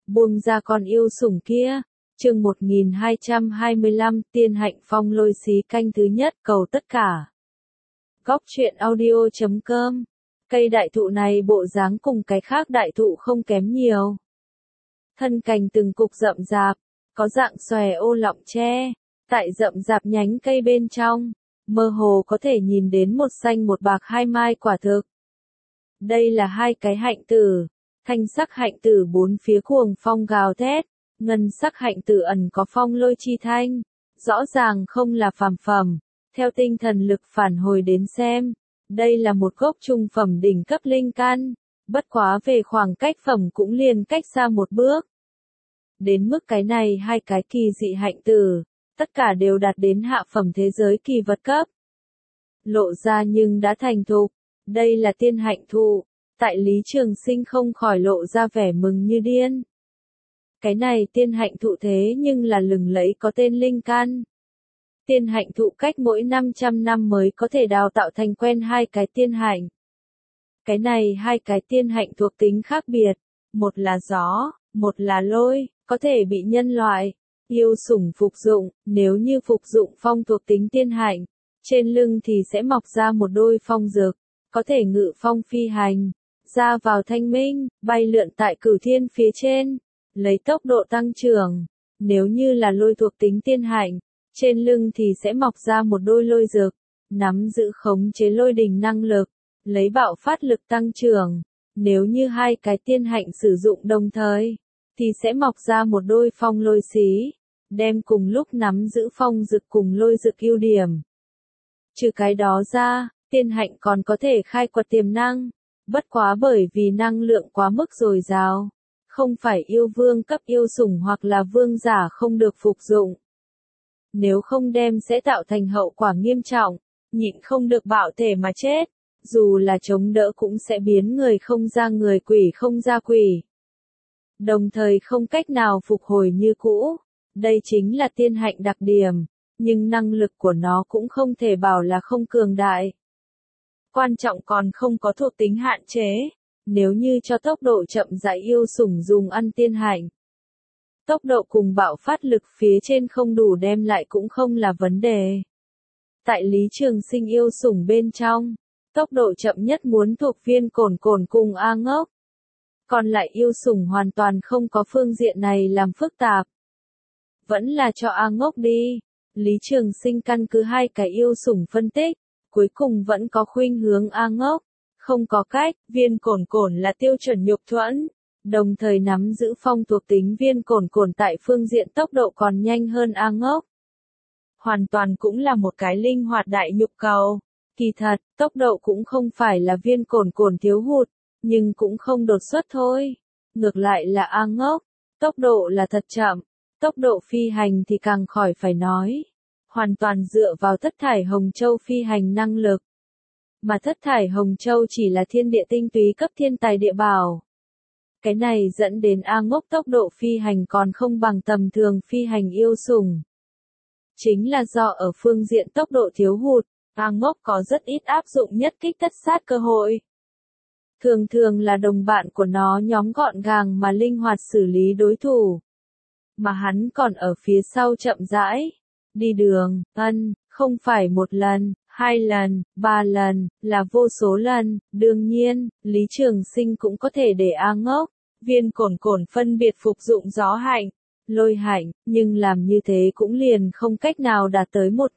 buông ra con yêu sủng kia. Chương 1225, Tiên Hạnh Phong lôi xí canh thứ nhất, cầu tất cả. Góc truyện audio.com. Cây đại thụ này bộ dáng cùng cái khác đại thụ không kém nhiều. Thân cành từng cục rậm rạp, có dạng xòe ô lọng tre, tại rậm rạp nhánh cây bên trong, mơ hồ có thể nhìn đến một xanh một bạc hai mai quả thực. Đây là hai cái hạnh tử, thanh sắc hạnh tử bốn phía cuồng phong gào thét, ngân sắc hạnh tử ẩn có phong lôi chi thanh, rõ ràng không là phàm phẩm. Theo tinh thần lực phản hồi đến xem, đây là một gốc trung phẩm đỉnh cấp linh căn, bất quá về khoảng cách phẩm cũng liền cách xa một bước. Đến mức cái này hai cái kỳ dị hạnh tử, tất cả đều đạt đến hạ phẩm thế giới kỳ vật cấp. Lộ ra nhưng đã thành thục, đây là tiên hạnh thụ, tại Lý Trường Sinh không khỏi lộ ra vẻ mừng như điên. Cái này tiên hạnh thụ thế nhưng là lừng lẫy có tên linh căn. Tiên hạnh thụ cách mỗi 500 năm mới có thể đào tạo thành quen hai cái tiên hạnh. Cái này hai cái tiên hạnh thuộc tính khác biệt, một là gió, một là lôi, có thể bị nhân loại, yêu sủng phục dụng, nếu như phục dụng phong thuộc tính tiên hạnh, trên lưng thì sẽ mọc ra một đôi phong dực, có thể ngự phong phi hành, ra vào thanh minh, bay lượn tại cửu thiên phía trên, lấy tốc độ tăng trưởng. Nếu như là lôi thuộc tính tiên hạnh, trên lưng thì sẽ mọc ra một đôi lôi dực, nắm giữ khống chế lôi đình năng lực, lấy bạo phát lực tăng trưởng. Nếu như hai cái tiên hạnh sử dụng đồng thời, thì sẽ mọc ra một đôi phong lôi xí, đem cùng lúc nắm giữ phong dực cùng lôi dực ưu điểm. Trừ cái đó ra, tiên hạnh còn có thể khai quật tiềm năng, bất quá bởi vì năng lượng quá mức dồi dào, không phải yêu vương cấp yêu sủng hoặc là vương giả không được phục dụng. Nếu không đem sẽ tạo thành hậu quả nghiêm trọng, nhịn không được bạo thể mà chết, dù là chống đỡ cũng sẽ biến người không ra người quỷ không ra quỷ. Đồng thời không cách nào phục hồi như cũ, đây chính là tiên hạnh đặc điểm, nhưng năng lực của nó cũng không thể bảo là không cường đại. Quan trọng còn không có thuộc tính hạn chế, nếu như cho tốc độ chậm rãi yêu sủng dùng ăn tiên hạnh. Tốc độ cùng bạo phát lực phía trên không đủ đem lại cũng không là vấn đề. Tại Lý Trường Sinh yêu sủng bên trong, tốc độ chậm nhất muốn thuộc viên cổn cổn cùng A Ngốc. Còn lại yêu sủng hoàn toàn không có phương diện này làm phức tạp. Vẫn là cho A Ngốc đi. Lý Trường Sinh căn cứ hai cái yêu sủng phân tích, cuối cùng vẫn có khuynh hướng A Ngốc. Không có cách, viên cổn cổn là tiêu chuẩn nhục thuẫn. Đồng thời nắm giữ phong thuộc tính viên cổn cổn tại phương diện tốc độ còn nhanh hơn A Ngốc. Hoàn toàn cũng là một cái linh hoạt đại nhục cầu. Kỳ thật, tốc độ cũng không phải là viên cổn cổn thiếu hụt, nhưng cũng không đột xuất thôi. Ngược lại là A Ngốc, tốc độ là thật chậm, tốc độ phi hành thì càng khỏi phải nói. Hoàn toàn dựa vào thất thải Hồng Châu phi hành năng lực. Mà thất thải Hồng Châu chỉ là thiên địa tinh túy cấp thiên tài địa bảo. Cái này dẫn đến A Ngốc tốc độ phi hành còn không bằng tầm thường phi hành yêu sủng. Chính là do ở phương diện tốc độ thiếu hụt, A Ngốc có rất ít áp dụng nhất kích tất sát cơ hội. Thường thường là đồng bạn của nó nhóm gọn gàng mà linh hoạt xử lý đối thủ. Mà hắn còn ở phía sau chậm rãi. Đi đường, không phải một lần, hai lần, ba lần, là vô số lần. Đương nhiên, Lý Trường Sinh cũng có thể để A Ngốc, viên cổn cổn phân biệt phục dụng gió hạnh, lôi hạnh, nhưng làm như thế cũng liền không cách nào đạt tới một.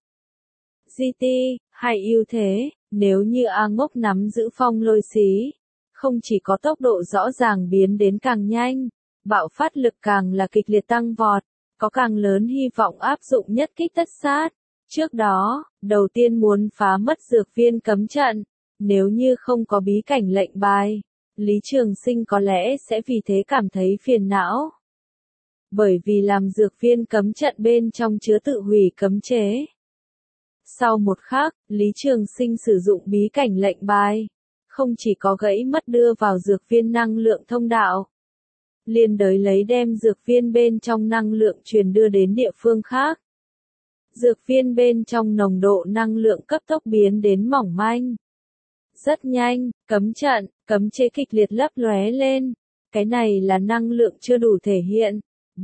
GT, hay ưu thế, nếu như A Ngốc nắm giữ phong lôi xí, không chỉ có tốc độ rõ ràng biến đến càng nhanh, bạo phát lực càng là kịch liệt tăng vọt, có càng lớn hy vọng áp dụng nhất kích tất sát. Trước đó, đầu tiên muốn phá mất dược viên cấm trận, nếu như không có bí cảnh lệnh bài, Lý Trường Sinh có lẽ sẽ vì thế cảm thấy phiền não. Bởi vì làm dược viên cấm trận bên trong chứa tự hủy cấm chế. Sau một khắc, Lý Trường Sinh sử dụng bí cảnh lệnh bài, không chỉ có gãy mất đưa vào dược viên năng lượng thông đạo, liên đới lấy đem dược viên bên trong năng lượng truyền đưa đến địa phương khác. Dược viên bên trong nồng độ năng lượng cấp tốc biến đến mỏng manh. Rất nhanh, cấm trận, cấm chế kịch liệt lấp lóe lên, Cái này là năng lượng chưa đủ thể hiện.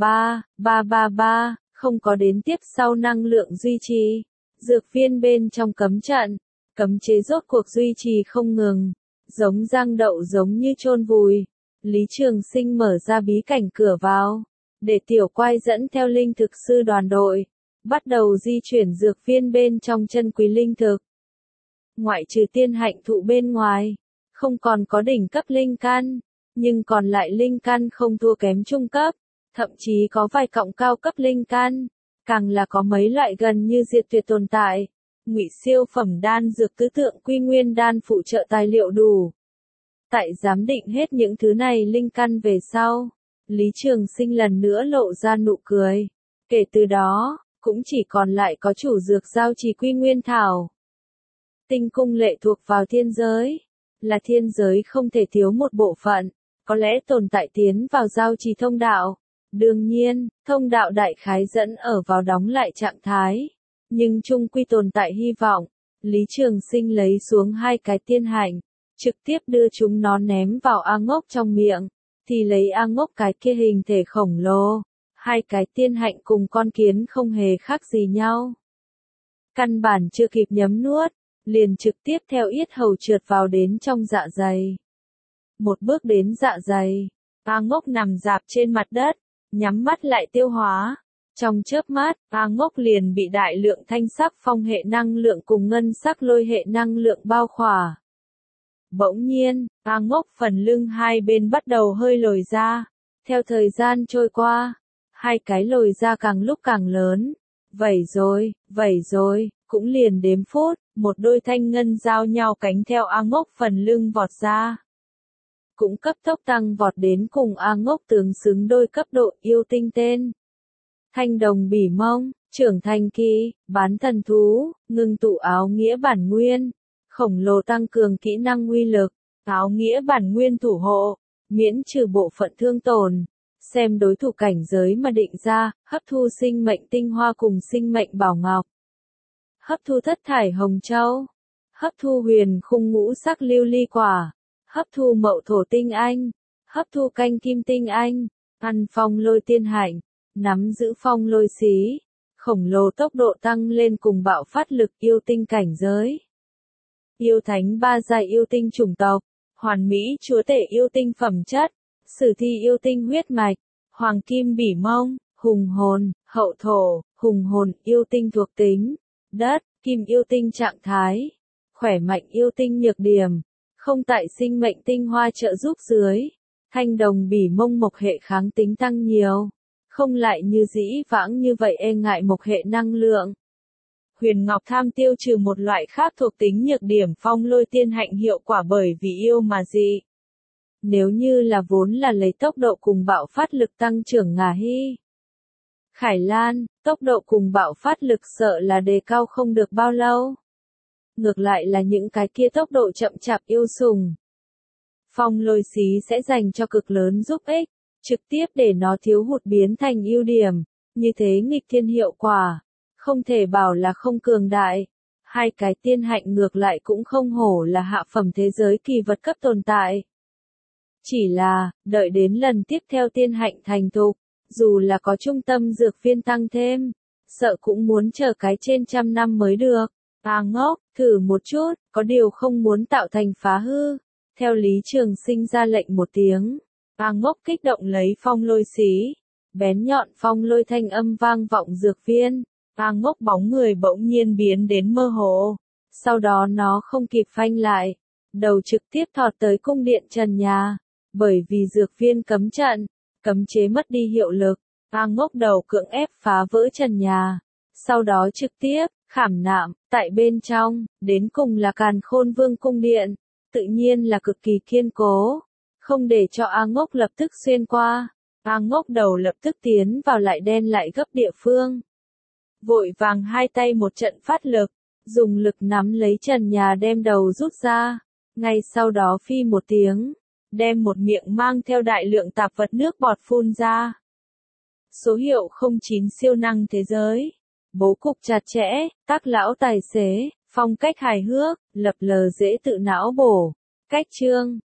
3 không có đến tiếp sau năng lượng duy trì. Dược viên bên trong cấm trận, cấm chế rốt cuộc duy trì không ngừng, giống giang đậu giống như chôn vùi. Lý Trường Sinh mở ra bí cảnh cửa vào, để tiểu quai dẫn theo linh thực sư đoàn đội, bắt đầu di chuyển dược viên bên trong chân quý linh thực. Ngoại trừ tiên hạnh thụ bên ngoài, không còn có đỉnh cấp linh căn, nhưng còn lại linh căn không thua kém trung cấp, thậm chí có vài cọng cao cấp linh căn, càng là có mấy loại gần như diệt tuyệt tồn tại. Ngụy siêu phẩm đan dược tứ tượng quy nguyên đan phụ trợ tài liệu đủ. Tại giám định hết những thứ này linh căn về sau, Lý Trường Sinh lần nữa lộ ra nụ cười. Kể từ đó, cũng chỉ còn lại có chủ dược giao trì quy nguyên thảo. Tinh cung lệ thuộc vào thiên giới, là thiên giới không thể thiếu một bộ phận, có lẽ tồn tại tiến vào giao trì thông đạo. Đương nhiên, thông đạo đại khái dẫn ở vào đóng lại trạng thái, nhưng chung quy tồn tại hy vọng. Lý Trường Sinh lấy xuống 2 cái tiên hạnh, trực tiếp đưa chúng nó ném vào A Ngốc trong miệng, thì lấy A Ngốc cái kia hình thể khổng lồ. 2 cái tiên hạnh cùng con kiến không hề khác gì nhau. Căn bản chưa kịp nhấm nuốt, liền trực tiếp theo yết hầu trượt vào đến trong dạ dày. Một bước đến dạ dày, A Ngốc nằm rạp trên mặt đất, nhắm mắt lại tiêu hóa. Trong chớp mắt, A Ngốc liền bị đại lượng thanh sắc phong hệ năng lượng cùng ngân sắc lôi hệ năng lượng bao khỏa. Bỗng nhiên, A Ngốc phần lưng hai bên bắt đầu hơi lồi ra. Theo thời gian trôi qua, 2 cái lồi ra càng lúc càng lớn. Vẩy rồi, cũng liền đếm phút, một đôi thanh ngân giao nhau cánh theo A Ngốc phần lưng vọt ra. Cũng cấp tốc tăng vọt đến cùng A Ngốc tương xứng đôi cấp độ yêu tinh tên. Thanh đồng bỉ mông, trưởng thành kỳ, bán thần thú, ngưng tụ áo nghĩa bản nguyên, khổng lồ tăng cường kỹ năng uy lực, áo nghĩa bản nguyên thủ hộ, miễn trừ bộ phận thương tổn, xem đối thủ cảnh giới mà định ra, hấp thu sinh mệnh tinh hoa cùng sinh mệnh bảo ngọc, hấp thu thất thải hồng châu, hấp thu huyền khung ngũ sắc lưu ly quả, hấp thu mậu thổ tinh anh, hấp thu canh kim tinh anh, ăn phong lôi tiên hạnh, nắm giữ phong lôi xí, khổng lồ tốc độ tăng lên cùng bạo phát lực yêu tinh cảnh giới. Yêu thánh 3 giai yêu tinh chủng tộc, hoàn mỹ chúa tể yêu tinh phẩm chất, sử thi yêu tinh huyết mạch, hoàng kim bỉ mông, hùng hồn, hậu thổ, hùng hồn yêu tinh thuộc tính, đất, kim yêu tinh trạng thái, khỏe mạnh yêu tinh nhược điểm, không tại sinh mệnh tinh hoa trợ giúp dưới, thanh đồng bỉ mông mộc hệ kháng tính tăng nhiều, không lại như dĩ vãng như vậy e ngại mộc hệ năng lượng. Huyền Ngọc Tham tiêu trừ một loại khác thuộc tính nhược điểm phong lôi tiên hạnh hiệu quả bởi vì yêu mà dị. Nếu như là vốn là lấy tốc độ cùng bạo phát lực tăng trưởng ngà hy. Khải Lan, tốc độ cùng bạo phát lực sợ là đề cao không được bao lâu. Ngược lại là những cái kia tốc độ chậm chạp yêu sùng. Phong lôi xí sẽ dành cho cực lớn giúp ích, trực tiếp để nó thiếu hụt biến thành ưu điểm, như thế nghịch thiên hiệu quả. Không thể bảo là không cường đại. 2 cái tiên hạnh ngược lại cũng không hổ là hạ phẩm thế giới kỳ vật cấp tồn tại. Chỉ là, đợi đến lần tiếp theo tiên hạnh thành thục, dù là có trung tâm dược viên tăng thêm, sợ cũng muốn chờ cái trên 100 năm mới được. A Ngốc, thử một chút, có điều không muốn tạo thành phá hư. Theo Lý Trường Sinh ra lệnh một tiếng, A Ngốc kích động lấy phong lôi xí, bén nhọn phong lôi thanh âm vang vọng dược viên. A Ngốc bóng người bỗng nhiên biến đến mơ hồ, sau đó nó không kịp phanh lại, đầu trực tiếp thọt tới cung điện trần nhà, bởi vì dược viên cấm trận, cấm chế mất đi hiệu lực, A Ngốc đầu cưỡng ép phá vỡ trần nhà, sau đó trực tiếp khảm nạm tại bên trong, đến cùng là Càn Khôn Vương cung điện, tự nhiên là cực kỳ kiên cố, không để cho A Ngốc lập tức xuyên qua. A Ngốc đầu lập tức tiến vào lại đen lại gấp địa phương. Vội vàng 2 tay một trận phát lực, dùng lực nắm lấy trần nhà đem đầu rút ra, ngay sau đó phi một tiếng, đem một miệng mang theo đại lượng tạp vật nước bọt phun ra. Số hiệu 09 siêu năng thế giới, bố cục chặt chẽ, tác lão tài xế, phong cách hài hước, lập lờ dễ tự não bổ, cách chương,